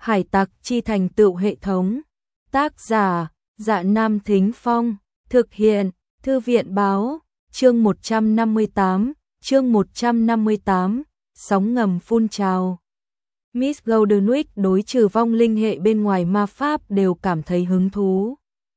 Hải tặc chi thành tựu hệ thống. Tác giả: Dạ Nam Thính Phong. Thực hiện: Thư viện báo. Chương 158. Sóng ngầm phun trào. Miss Goldenwick đối trừ vong linh hệ bên ngoài ma pháp đều cảm thấy hứng thú.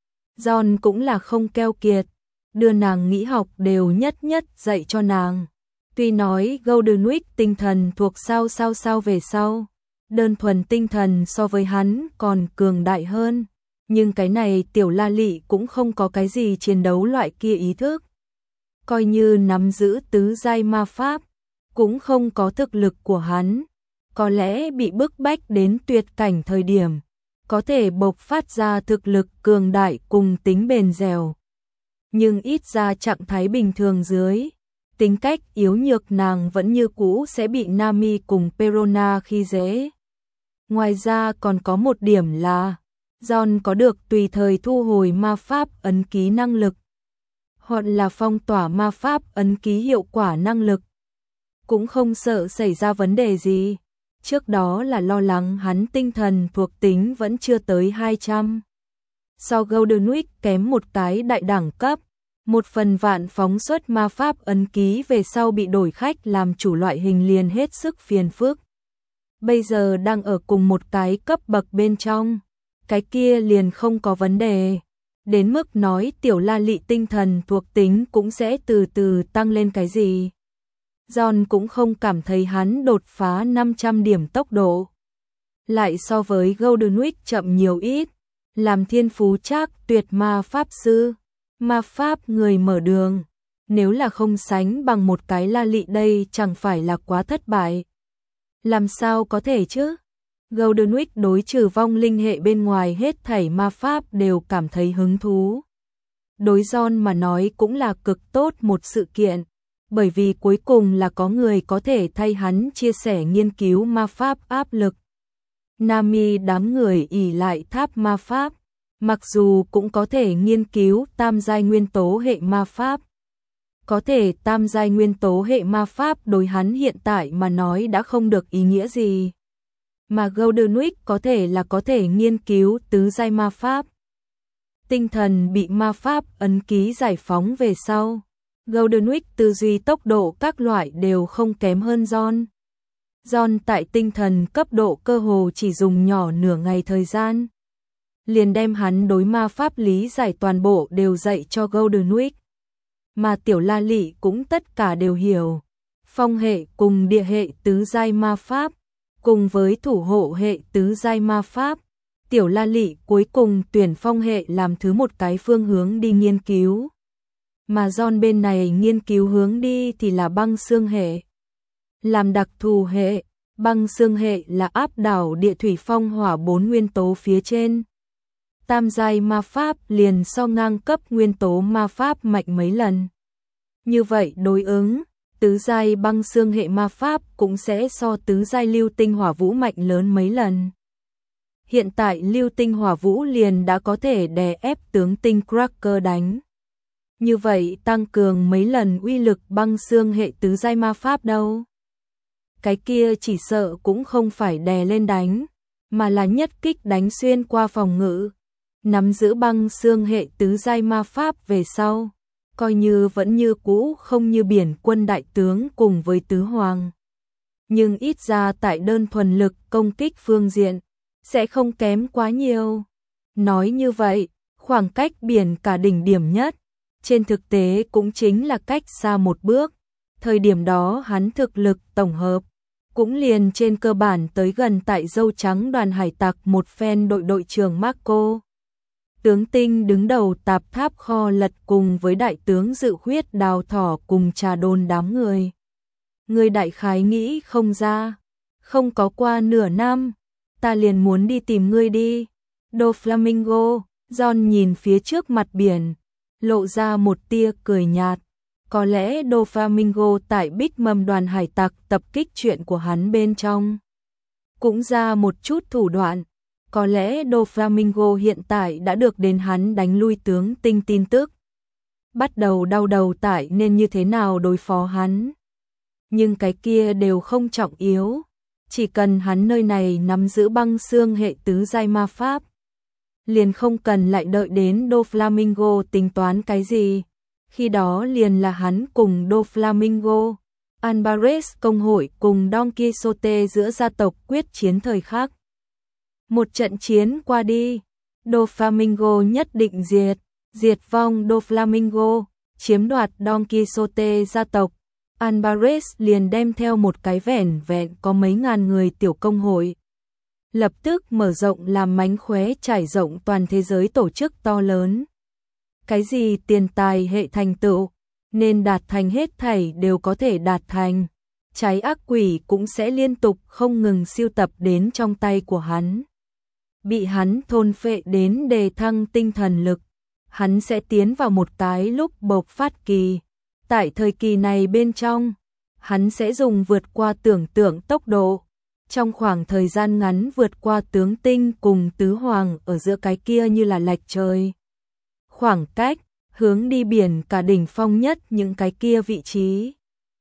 John cũng là không keo kiệt, đưa nàng nghĩ học đều nhất dạy cho nàng. Tuy nói Goldenwick tinh thần thuộc sao về sau, đơn thuần tinh thần so với hắn còn cường đại hơn, nhưng cái này tiểu la lị cũng không có cái gì chiến đấu loại kia ý thức. Coi như nắm giữ tứ giai ma pháp, cũng không có thực lực của hắn, có lẽ bị bức bách đến tuyệt cảnh thời điểm, có thể bộc phát ra thực lực cường đại cùng tính bền dẻo. Nhưng ít ra trạng thái bình thường dưới, tính cách yếu nhược nàng vẫn như cũ sẽ bị Nami cùng Perona khi dễ. Ngoài ra còn có một điểm là, John có được tùy thời thu hồi ma pháp ấn ký năng lực, hoặc là phong tỏa ma pháp ấn ký hiệu quả năng lực. Cũng không sợ xảy ra vấn đề gì. Trước đó là lo lắng hắn tinh thần thuộc tính vẫn chưa tới 200. So Goldenwick kém một cái đại đẳng cấp, một phần vạn phóng xuất ma pháp ấn ký về sau bị đổi khách làm chủ loại hình liền hết sức phiền phức. Bây giờ đang ở cùng một cái cấp bậc bên trong, cái kia liền không có vấn đề. Đến mức nói tiểu la lị tinh thần thuộc tính cũng sẽ từ từ tăng lên cái gì. John cũng không cảm thấy hắn đột phá 500 điểm tốc độ. Lại so với Goldenwick chậm nhiều ít, làm thiên phú trác tuyệt ma pháp sư, ma pháp người mở đường. Nếu là không sánh bằng một cái la lị đây chẳng phải là quá thất bại. Làm sao có thể chứ? Goldenwick đối trừ vong linh hệ bên ngoài hết thảy ma pháp đều cảm thấy hứng thú. Đối John mà nói cũng là cực tốt một sự kiện, bởi vì cuối cùng là có người có thể thay hắn chia sẻ nghiên cứu ma pháp áp lực. Nami đám người ỷ lại tháp ma pháp, mặc dù cũng có thể nghiên cứu tam giai nguyên tố hệ ma pháp. Có thể tam giai nguyên tố hệ ma pháp đối hắn hiện tại mà nói đã không được ý nghĩa gì. Mà Goldenwick có thể nghiên cứu tứ giai ma pháp. Tinh thần bị ma pháp ấn ký giải phóng về sau, Goldenwick tư duy tốc độ các loại đều không kém hơn John. John tại tinh thần cấp độ cơ hồ chỉ dùng nhỏ nửa ngày thời gian, liền đem hắn đối ma pháp lý giải toàn bộ đều dạy cho Goldenwick. Mà tiểu la lị cũng tất cả đều hiểu. Phong hệ cùng địa hệ tứ giai ma pháp, cùng với thủ hộ hệ tứ giai ma pháp, tiểu la lị cuối cùng tuyển phong hệ làm thứ một cái phương hướng đi nghiên cứu. Mà John bên này nghiên cứu hướng đi thì là băng xương hệ. Làm đặc thù hệ, băng xương hệ là áp đảo địa thủy phong hỏa 4 nguyên tố phía trên. Tam giai ma pháp liền so ngang cấp nguyên tố ma pháp mạnh mấy lần. Như vậy đối ứng, tứ giai băng xương hệ ma pháp cũng sẽ so tứ giai lưu tinh hỏa vũ mạnh lớn mấy lần. Hiện tại lưu tinh hỏa vũ liền đã có thể đè ép tướng tinh Cracker đánh. Như vậy tăng cường mấy lần uy lực băng xương hệ tứ giai ma pháp đâu. Cái kia chỉ sợ cũng không phải đè lên đánh, mà là nhất kích đánh xuyên qua phòng ngự. Nắm giữ băng xương hệ tứ giai ma pháp về sau, coi như vẫn như cũ không như biển quân đại tướng cùng với tứ hoàng. Nhưng ít ra tại đơn thuần lực công kích phương diện, sẽ không kém quá nhiều. Nói như vậy, khoảng cách biển cả đỉnh điểm nhất, trên thực tế cũng chính là cách xa một bước. Thời điểm đó hắn thực lực tổng hợp, cũng liền trên cơ bản tới gần tại dâu trắng đoàn hải tặc một phen đội trưởng Marco. Tướng tinh đứng đầu tạp tháp kho lật cùng với đại tướng dự khuyết đào thỏ cùng trà đôn đám người. Người đại khái nghĩ không ra, không có qua nửa năm, ta liền muốn đi tìm ngươi đi. Doflamingo, John nhìn phía trước mặt biển, lộ ra một tia cười nhạt. Có lẽ Doflamingo tại Big Mom đoàn hải tặc tập kích chuyện của hắn bên trong cũng ra một chút thủ đoạn. Có lẽ Doflamingo hiện tại đã được đến hắn đánh lui tướng tinh tin tức. Bắt đầu đau đầu tại nên như thế nào đối phó hắn. Nhưng cái kia đều không trọng yếu. Chỉ cần hắn nơi này nắm giữ băng xương hệ tứ giai ma pháp, liền không cần lại đợi đến Doflamingo tính toán cái gì. Khi đó liền là hắn cùng Doflamingo, Alvarez công hội cùng Don Quixote giữa gia tộc quyết chiến thời khắc. Một trận chiến qua đi, Doflamingo nhất định diệt vong Doflamingo, chiếm đoạt Don Quixote gia tộc. Alvarez liền đem theo một cái vẻn vẹn có mấy ngàn người tiểu công hội, lập tức mở rộng làm mánh khóe trải rộng toàn thế giới tổ chức to lớn. Cái gì tiền tài hệ thành tựu, nên đạt thành hết thảy đều có thể đạt thành. Trái ác quỷ cũng sẽ liên tục không ngừng siêu tập đến trong tay của hắn. Bị hắn thôn phệ đến đề thăng tinh thần lực, hắn sẽ tiến vào một cái lúc bộc phát kỳ. Tại thời kỳ này bên trong, hắn sẽ dùng vượt qua tưởng tượng tốc độ, trong khoảng thời gian ngắn vượt qua tướng tinh cùng tứ hoàng ở giữa cái kia như là lệch trời. Khoảng cách, hướng đi biển cả đỉnh phong nhất những cái kia vị trí.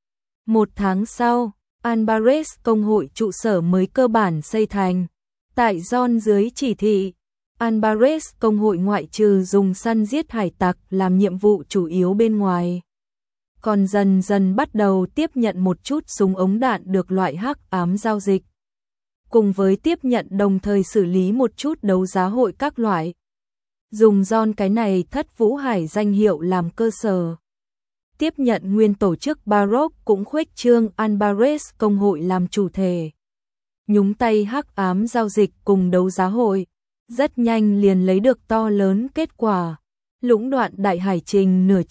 Một tháng sau, Alvarez công hội trụ sở mới cơ bản xây thành. Tại John dưới chỉ thị, Alvarez công hội ngoại trừ dùng săn giết hải tặc làm nhiệm vụ chủ yếu bên ngoài, còn dần dần bắt đầu tiếp nhận một chút súng ống đạn được loại hắc ám giao dịch. Cùng với tiếp nhận đồng thời xử lý một chút đấu giá hội các loại. Dùng John cái này Thất Vũ Hải danh hiệu làm cơ sở. Tiếp nhận nguyên tổ chức Baroque cũng khuếch trương Alvarez công hội làm chủ thể. Nhúng tay hắc ám giao dịch cùng đấu giá hội, rất nhanh liền lấy được to lớn kết quả. Lũng đoạn đại hải trình nửa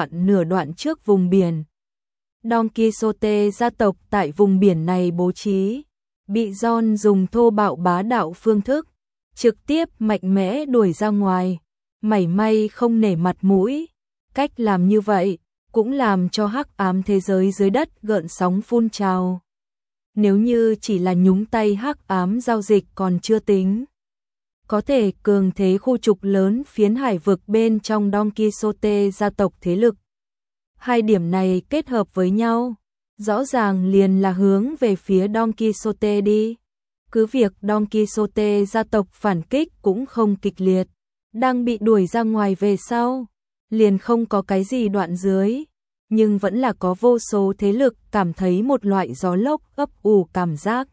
đoạn trước vùng biển. Don Quixote gia tộc tại vùng biển này bố trí, bị John dùng thô bạo bá đạo phương thức, trực tiếp mạnh mẽ đuổi ra ngoài, mảy may không nể mặt mũi. Cách làm như vậy, cũng làm cho hắc ám thế giới dưới đất gợn sóng phun trào. Nếu như chỉ là nhúng tay hắc ám giao dịch còn chưa tính, có thể cường thế khu trục lớn phiến hải vực bên trong Don Quixote gia tộc thế lực. Hai điểm này kết hợp với nhau, rõ ràng liền là hướng về phía Don Quixote đi. Cứ việc Don Quixote gia tộc phản kích cũng không kịch liệt, đang bị đuổi ra ngoài về sau, liền không có cái gì đoạn dưới, nhưng vẫn là có vô số thế lực cảm thấy một loại gió lốc ấp ủ cảm giác.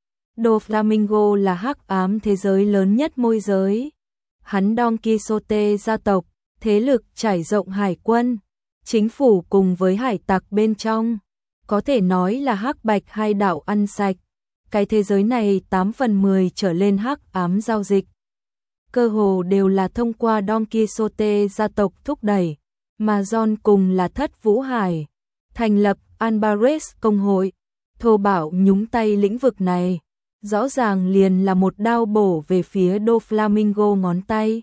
Doflamingo là hắc ám thế giới lớn nhất môi giới. Hắn Don Quixote gia tộc, thế lực trải rộng hải quân, chính phủ cùng với hải tặc bên trong, có thể nói là hắc bạch hai đạo ăn sạch. Cái thế giới này 8/10 trở lên hắc ám giao dịch, cơ hồ đều là thông qua Don Quixote gia tộc thúc đẩy, mà John cùng là Thất Vũ Hải thành lập Alvarez công hội, thô bạo nhúng tay lĩnh vực này, rõ ràng liền là một đao bổ về phía Doflamingo ngón tay.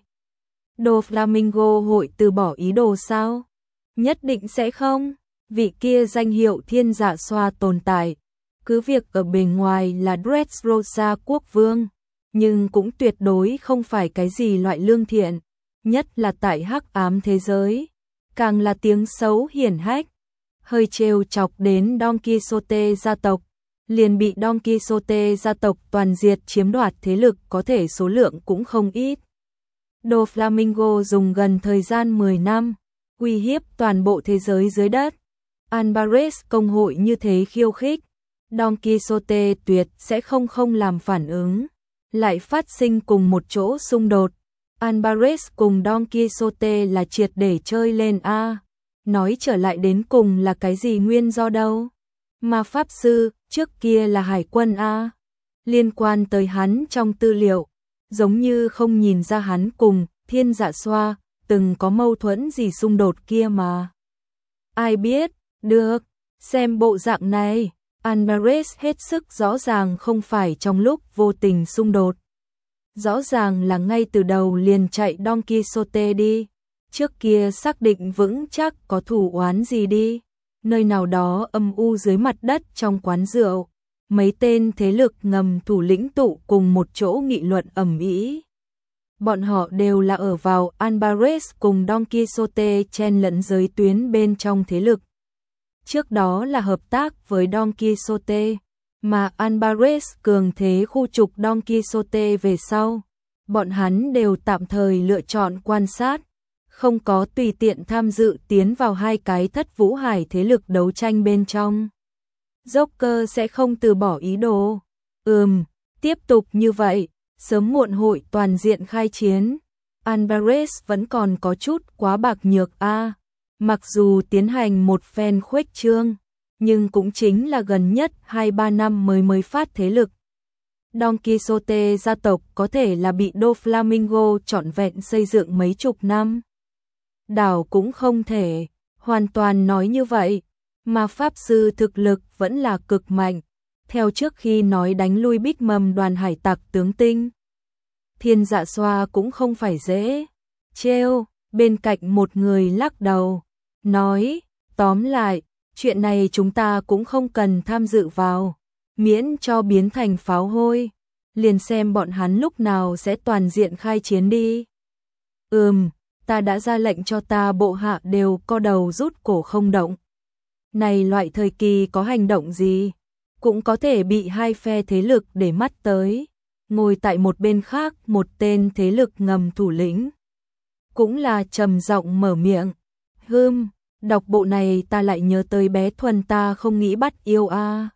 Doflamingo hội từ bỏ ý đồ sao? Nhất định sẽ không. Vị kia danh hiệu thiên dạ xoa tồn tại, cứ việc ở bề ngoài là Dressrosa quốc vương, nhưng cũng tuyệt đối không phải cái gì loại lương thiện, nhất là tại hắc ám thế giới, càng là tiếng xấu hiển hách. Hơi trêu chọc đến Don Quixote gia tộc, liền bị Don Quixote gia tộc toàn diệt, chiếm đoạt thế lực có thể số lượng cũng không ít. Doflamingo dùng gần thời gian 10 năm, uy hiếp toàn bộ thế giới dưới đất. Alvarez công hội như thế khiêu khích, Don Quixote tuyệt sẽ không làm phản ứng, lại phát sinh cùng một chỗ xung đột. Alvarez cùng Don Quixote là triệt để chơi lên a. Nói trở lại đến cùng là cái gì nguyên do đâu? Ma pháp sư, trước kia là hải quân a. Liên quan tới hắn trong tư liệu, giống như không nhìn ra hắn cùng thiên dạ xoa từng có mâu thuẫn gì xung đột kia mà. Ai biết, được, xem bộ dạng này, Alvarez hết sức rõ ràng không phải trong lúc vô tình xung đột. Rõ ràng là ngay từ đầu liền chạy Don Quixote đi, trước kia xác định vững chắc có thù oán gì đi. Nơi nào đó âm u dưới mặt đất trong quán rượu, mấy tên thế lực ngầm thủ lĩnh tụ cùng một chỗ nghị luận ầm ĩ. Bọn họ đều là ở vào Alvarez cùng Don Quixote chen lẫn giới tuyến bên trong thế lực. Trước đó là hợp tác với Don Quixote, mà Alvarez cường thế khu trục Don Quixote về sau, bọn hắn đều tạm thời lựa chọn quan sát, không có tùy tiện tham dự tiến vào hai cái thất vũ hải thế lực đấu tranh bên trong. Joker sẽ không từ bỏ ý đồ. Tiếp tục như vậy, sớm muộn hội toàn diện khai chiến. Alvarez vẫn còn có chút quá bạc nhược mặc dù tiến hành một phen khuếch trương, nhưng cũng chính là gần nhất 2-3 năm mới phát thế lực. Don Quixote gia tộc có thể là bị Doflamingo trọn vẹn xây dựng mấy chục năm. Đảo cũng không thể hoàn toàn nói như vậy, mà pháp sư thực lực vẫn là cực mạnh. Theo trước khi nói đánh lui Big Mầm đoàn hải tặc tướng tinh, Thiên Dạ Xoa cũng không phải dễ trêu. Bên cạnh một người lắc đầu, nói, tóm lại, chuyện này chúng ta cũng không cần tham dự vào, miễn cho biến thành pháo hôi, liền xem bọn hắn lúc nào sẽ toàn diện khai chiến đi. Ta đã ra lệnh cho ta bộ hạ đều co đầu rút cổ không động. Này loại thời kỳ có hành động gì, cũng có thể bị hai phe thế lực để mắt tới. Ngồi tại một bên khác một tên thế lực ngầm thủ lĩnh cũng là trầm giọng mở miệng. Đọc bộ này ta lại nhớ tới bé Thuần ta không nghĩ bắt yêu